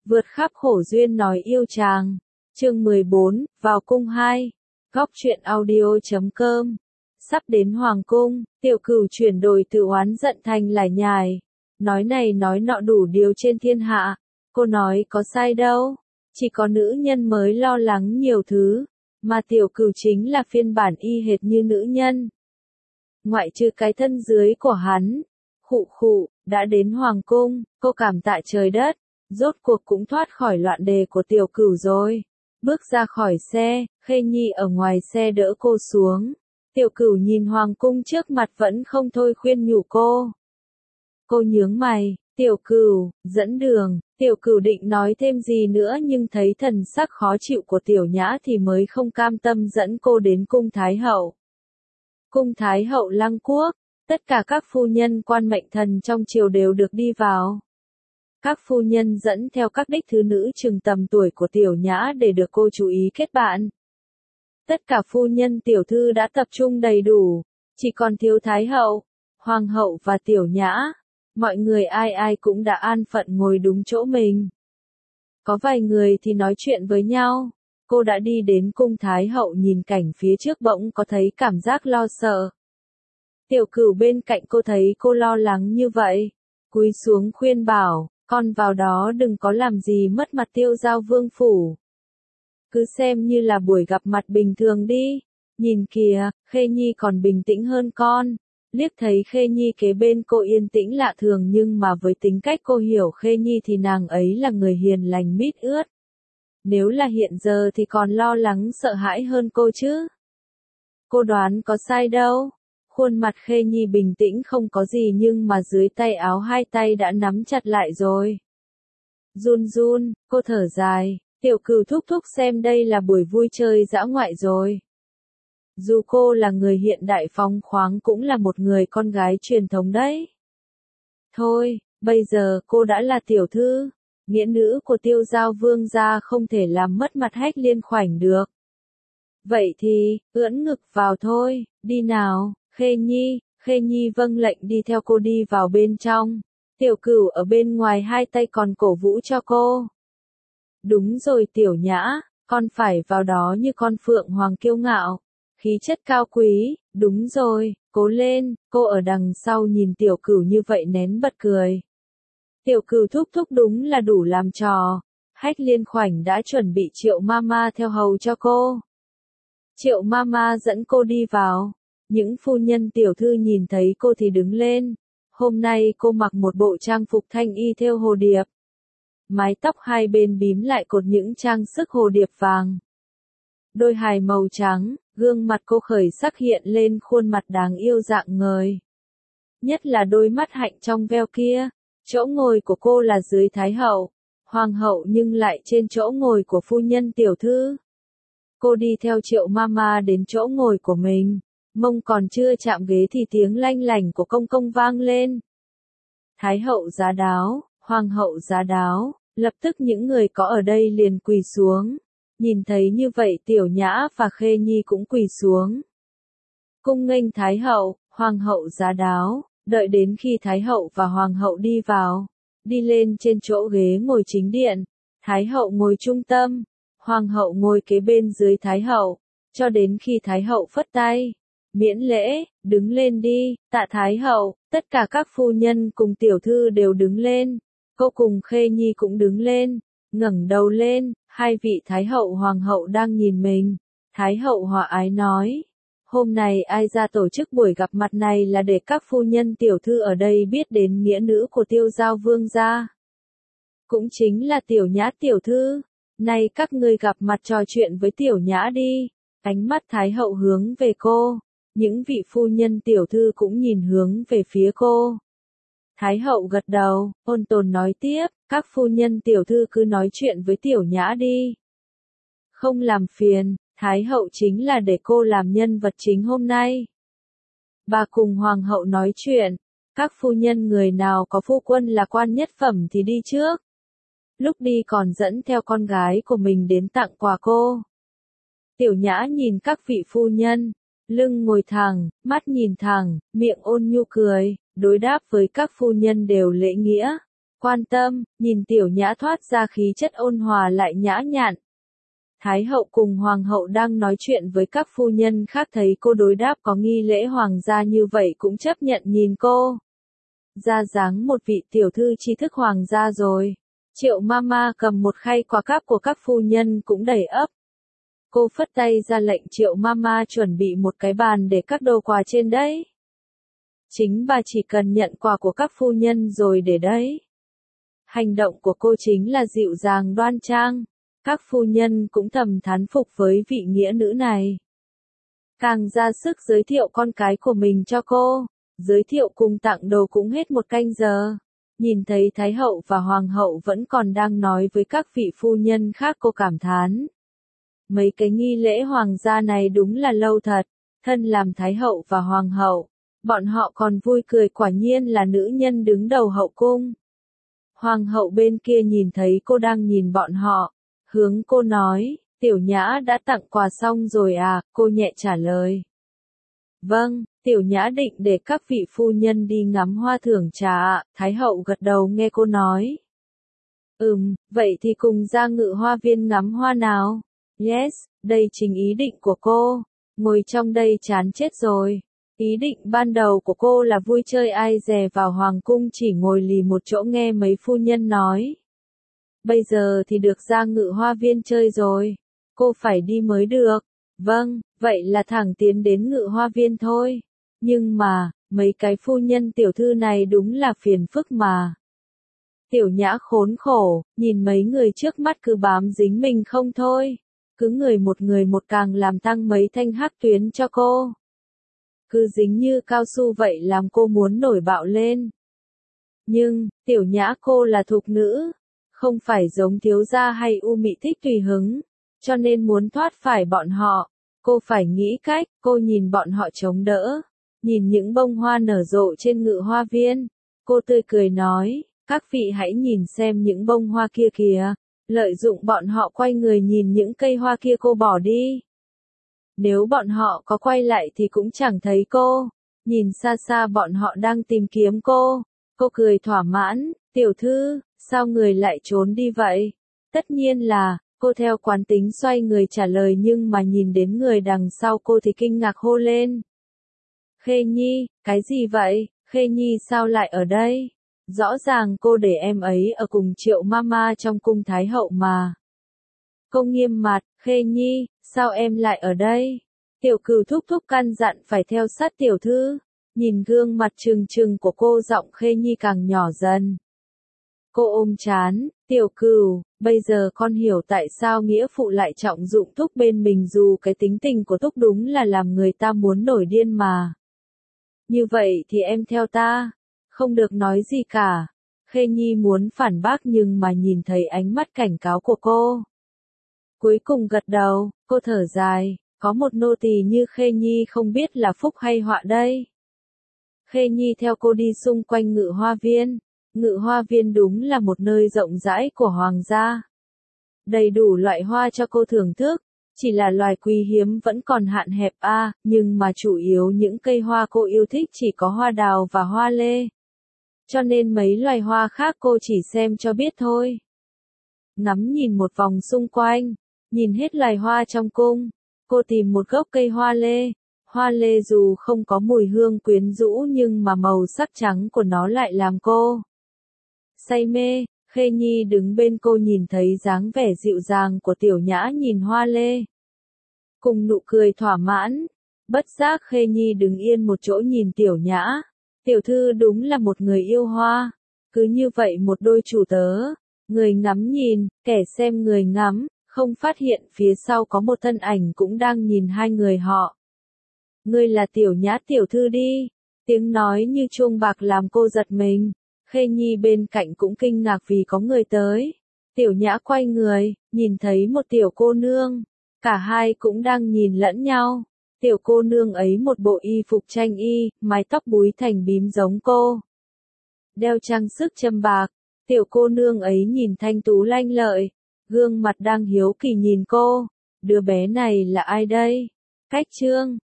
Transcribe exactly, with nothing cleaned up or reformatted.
Vượt khắp khổ duyên nói yêu chàng. Chương mười bốn, vào cung hai. Góc truyện audio chấm com. Sắp đến hoàng cung, Tiểu Cửu chuyển đổi từ oán giận thành lải nhải. Nói này nói nọ đủ điều trên thiên hạ. Cô nói có sai đâu. Chỉ có nữ nhân mới lo lắng nhiều thứ. Mà Tiểu Cửu chính là phiên bản y hệt như nữ nhân. Ngoại trừ cái thân dưới của hắn. Khụ khụ, đã đến hoàng cung, cô cảm tạ trời đất. Rốt cuộc cũng thoát khỏi loạn đề của Tiểu Cửu rồi. Bước ra khỏi xe, Khê Nhi ở ngoài xe đỡ cô xuống. Tiểu Cửu nhìn hoàng cung trước mặt vẫn không thôi khuyên nhủ cô. Cô nhướng mày, Tiểu Cửu, dẫn đường. Tiểu Cửu định nói thêm gì nữa nhưng thấy thần sắc khó chịu của Tiểu Nhã thì mới không cam tâm dẫn cô đến cung Thái Hậu. Cung Thái Hậu Lăng Quốc, tất cả các phu nhân quan mệnh thần trong triều đều được đi vào. Các phu nhân dẫn theo các đích thứ nữ chừng tầm tuổi của Tiểu Nhã để được cô chú ý kết bạn. Tất cả phu nhân tiểu thư đã tập trung đầy đủ, chỉ còn thiếu Thái Hậu, Hoàng hậu và Tiểu Nhã. Mọi người ai ai cũng đã an phận ngồi đúng chỗ mình. Có vài người thì nói chuyện với nhau. Cô đã đi đến cung Thái Hậu nhìn cảnh phía trước bỗng có thấy cảm giác lo sợ. Tiểu Cửu bên cạnh cô thấy cô lo lắng như vậy. Cúi xuống khuyên bảo, con vào đó đừng có làm gì mất mặt Tiêu Giao Vương phủ. Cứ xem như là buổi gặp mặt bình thường đi. Nhìn kìa, Khê Nhi còn bình tĩnh hơn con. Liếc thấy Khê Nhi kế bên cô yên tĩnh lạ thường nhưng mà với tính cách cô hiểu Khê Nhi thì nàng ấy là người hiền lành mít ướt. Nếu là hiện giờ thì còn lo lắng sợ hãi hơn cô chứ. Cô đoán có sai đâu. Khuôn mặt Khê Nhi bình tĩnh không có gì nhưng mà dưới tay áo hai tay đã nắm chặt lại rồi. Run run, cô thở dài, Tiểu Cửu thúc thúc xem đây là buổi vui chơi dã ngoại rồi. Dù cô là người hiện đại phóng khoáng cũng là một người con gái truyền thống đấy. Thôi, bây giờ cô đã là tiểu thư, nghĩa nữ của Tiêu Giao Vương gia không thể làm mất mặt Hách Liên Khoảnh được. Vậy thì, ưỡn ngực vào thôi, đi nào, Khê Nhi. Khê Nhi vâng lệnh đi theo cô đi vào bên trong. Tiểu Cửu ở bên ngoài hai tay còn cổ vũ cho cô. Đúng rồi Tiểu Nhã, con phải vào đó như con phượng hoàng kiêu ngạo. Khí chất cao quý, đúng rồi, cố lên, cô ở đằng sau nhìn Tiểu Cửu như vậy nén bật cười. Tiểu Cửu thúc thúc đúng là đủ làm trò. Hách Liên Khoảnh đã chuẩn bị Triệu Mama theo hầu cho cô. Triệu Mama dẫn cô đi vào. Những phu nhân tiểu thư nhìn thấy cô thì đứng lên. Hôm nay cô mặc một bộ trang phục thanh y thêu hồ điệp. Mái tóc hai bên bím lại cột những trang sức hồ điệp vàng. Đôi hài màu trắng, gương mặt cô khởi sắc hiện lên khuôn mặt đáng yêu rạng ngời. Nhất là đôi mắt hạnh trong veo kia. Chỗ ngồi của cô là dưới Thái Hậu, Hoàng hậu nhưng lại trên chỗ ngồi của phu nhân tiểu thư. Cô đi theo Triệu Mama đến chỗ ngồi của mình. Mông còn chưa chạm ghế thì tiếng lanh lảnh của công công vang lên. Thái hậu giá đáo, Hoàng hậu giá đáo, lập tức những người có ở đây liền quỳ xuống. Nhìn thấy như vậy Tiểu Nhã và Khê Nhi cũng quỳ xuống. Cung nghênh Thái hậu, Hoàng hậu giá đáo, đợi đến khi Thái hậu và Hoàng hậu đi vào. Đi lên trên chỗ ghế ngồi chính điện. Thái hậu ngồi trung tâm, Hoàng hậu ngồi kế bên dưới Thái hậu, cho đến khi Thái hậu phất tay. Miễn lễ, đứng lên đi, tạ Thái hậu. Tất cả các phu nhân cùng tiểu thư đều đứng lên. Cô cùng Khê Nhi cũng đứng lên, ngẩng đầu lên, hai vị Thái hậu Hoàng hậu đang nhìn mình. Thái hậu hòa ái nói, hôm nay ai ra tổ chức buổi gặp mặt này là để các phu nhân tiểu thư ở đây biết đến nghĩa nữ của Tiêu Giao Vương gia. Cũng chính là Tiểu Nhã tiểu thư. Này các ngươi gặp mặt trò chuyện với Tiểu Nhã đi. Ánh mắt Thái hậu hướng về cô. Những vị phu nhân tiểu thư cũng nhìn hướng về phía cô. Thái hậu gật đầu, ôn tồn nói tiếp, các phu nhân tiểu thư cứ nói chuyện với Tiểu Nhã đi. Không làm phiền, Thái hậu chính là để cô làm nhân vật chính hôm nay. Bà cùng Hoàng hậu nói chuyện, các phu nhân người nào có phu quân là quan nhất phẩm thì đi trước. Lúc đi còn dẫn theo con gái của mình đến tặng quà cô. Tiểu Nhã nhìn các vị phu nhân. Lưng ngồi thẳng, mắt nhìn thẳng, miệng ôn nhu cười, đối đáp với các phu nhân đều lễ nghĩa. quan tâm, nhìn tiểu nhã thoát ra khí chất ôn hòa lại nhã nhặn. Thái hậu cùng hoàng hậu đang nói chuyện với các phu nhân khác thấy cô đối đáp có nghi lễ hoàng gia như vậy cũng chấp nhận nhìn cô. Ra dáng một vị tiểu thư tri thức hoàng gia rồi. Triệu mama cầm một khay quà cáp của các phu nhân cũng đầy ắp. Cô phất tay ra lệnh Triệu mama chuẩn bị một cái bàn để các đồ quà trên đấy. Chính bà chỉ cần nhận quà của các phu nhân rồi để đấy. Hành động của cô chính là dịu dàng đoan trang. Các phu nhân cũng thầm thán phục với vị nghĩa nữ này. Càng ra sức giới thiệu con cái của mình cho cô. Giới thiệu cùng tặng đồ cũng hết một canh giờ. Nhìn thấy Thái hậu và Hoàng hậu vẫn còn đang nói với các vị phu nhân khác cô cảm thán. Mấy cái nghi lễ hoàng gia này đúng là lâu thật. Thân làm Thái hậu và Hoàng hậu. Bọn họ còn vui cười quả nhiên là nữ nhân đứng đầu hậu cung. Hoàng hậu bên kia nhìn thấy cô đang nhìn bọn họ. Hướng cô nói, tiểu nhã đã tặng quà xong rồi à, cô nhẹ trả lời. Vâng, tiểu nhã định để các vị phu nhân đi ngắm hoa thưởng trà ạ, Thái hậu gật đầu nghe cô nói. Ừm, vậy thì cùng ra ngự hoa viên ngắm hoa nào? Yes, đây chính ý định của cô. Ngồi trong đây chán chết rồi. Ý định ban đầu của cô là vui chơi ai dè vào hoàng cung chỉ ngồi lì một chỗ nghe mấy phu nhân nói. Bây giờ thì được ra ngự hoa viên chơi rồi. Cô phải đi mới được. Vâng, vậy là thẳng tiến đến ngự hoa viên thôi. Nhưng mà, mấy cái phu nhân tiểu thư này đúng là phiền phức mà. Tiểu nhã khốn khổ, nhìn mấy người trước mắt cứ bám dính mình không thôi. Cứ người một người một càng làm tăng mấy thanh hắc tuyến cho cô. Cứ dính như cao su vậy làm cô muốn nổi bạo lên. Nhưng, tiểu nhã cô là thục nữ. Không phải giống thiếu gia hay u mị thích tùy hứng. Cho nên muốn thoát phải bọn họ. Cô phải nghĩ cách, cô nhìn bọn họ chống đỡ. Nhìn những bông hoa nở rộ trên ngự hoa viên. Cô tươi cười nói, các vị hãy nhìn xem những bông hoa kia kìa. Lợi dụng bọn họ quay người nhìn những cây hoa kia cô bỏ đi. Nếu bọn họ có quay lại thì cũng chẳng thấy cô. Nhìn xa xa bọn họ đang tìm kiếm cô. Cô cười thỏa mãn, tiểu thư, sao người lại trốn đi vậy? Tất nhiên là, cô theo quán tính xoay người trả lời nhưng mà nhìn đến người đằng sau cô thì kinh ngạc hô lên. Khê Nhi, cái gì vậy? Khê Nhi sao lại ở đây? Rõ ràng cô để em ấy ở cùng Triệu mama trong cung Thái hậu mà. Cô nghiêm mặt, Khê Nhi, sao em lại ở đây? Tiểu Cửu thúc thúc căn dặn phải theo sát tiểu thư. Nhìn gương mặt trừng trừng của cô giọng Khê Nhi càng nhỏ dần. Cô ôm chán, tiểu Cửu, bây giờ con hiểu tại sao nghĩa phụ lại trọng dụng thúc bên mình dù cái tính tình của thúc đúng là làm người ta muốn nổi điên mà. Như vậy thì em theo ta, không được nói gì cả. Khê Nhi muốn phản bác nhưng mà nhìn thấy ánh mắt cảnh cáo của cô. Cuối cùng gật đầu, cô thở dài, có một nô tỳ như Khê Nhi không biết là phúc hay họa đây. Khê Nhi theo cô đi xung quanh ngự hoa viên. Ngự hoa viên đúng là một nơi rộng rãi của hoàng gia. Đầy đủ loại hoa cho cô thưởng thức. Chỉ là loài quý hiếm vẫn còn hạn hẹp a, à, nhưng mà chủ yếu những cây hoa cô yêu thích chỉ có hoa đào và hoa lê. Cho nên mấy loài hoa khác cô chỉ xem cho biết thôi. Ngắm nhìn một vòng xung quanh, nhìn hết loài hoa trong cung, cô tìm một gốc cây hoa lê. Hoa lê dù không có mùi hương quyến rũ nhưng mà màu sắc trắng của nó lại làm cô say mê. Khê Nhi đứng bên cô nhìn thấy dáng vẻ dịu dàng của tiểu nhã nhìn hoa lê. Cùng nụ cười thỏa mãn, bất giác Khê Nhi đứng yên một chỗ nhìn tiểu nhã. Tiểu thư đúng là một người yêu hoa. Cứ như vậy một đôi chủ tớ, người ngắm nhìn, kẻ xem người ngắm, không phát hiện phía sau có một thân ảnh cũng đang nhìn hai người họ. Ngươi là tiểu nhã tiểu thư đi. Tiếng nói như chuông bạc làm cô giật mình. Khê Nhi bên cạnh cũng kinh ngạc vì có người tới. Tiểu nhã quay người, nhìn thấy một tiểu cô nương. Cả hai cũng đang nhìn lẫn nhau. Tiểu cô nương ấy một bộ y phục tranh y, mái tóc búi thành bím giống cô. Đeo trang sức châm bạc. Tiểu cô nương ấy nhìn thanh tú lanh lợi. Gương mặt đang hiếu kỳ nhìn cô. Đứa bé này là ai đây? Cách Trương,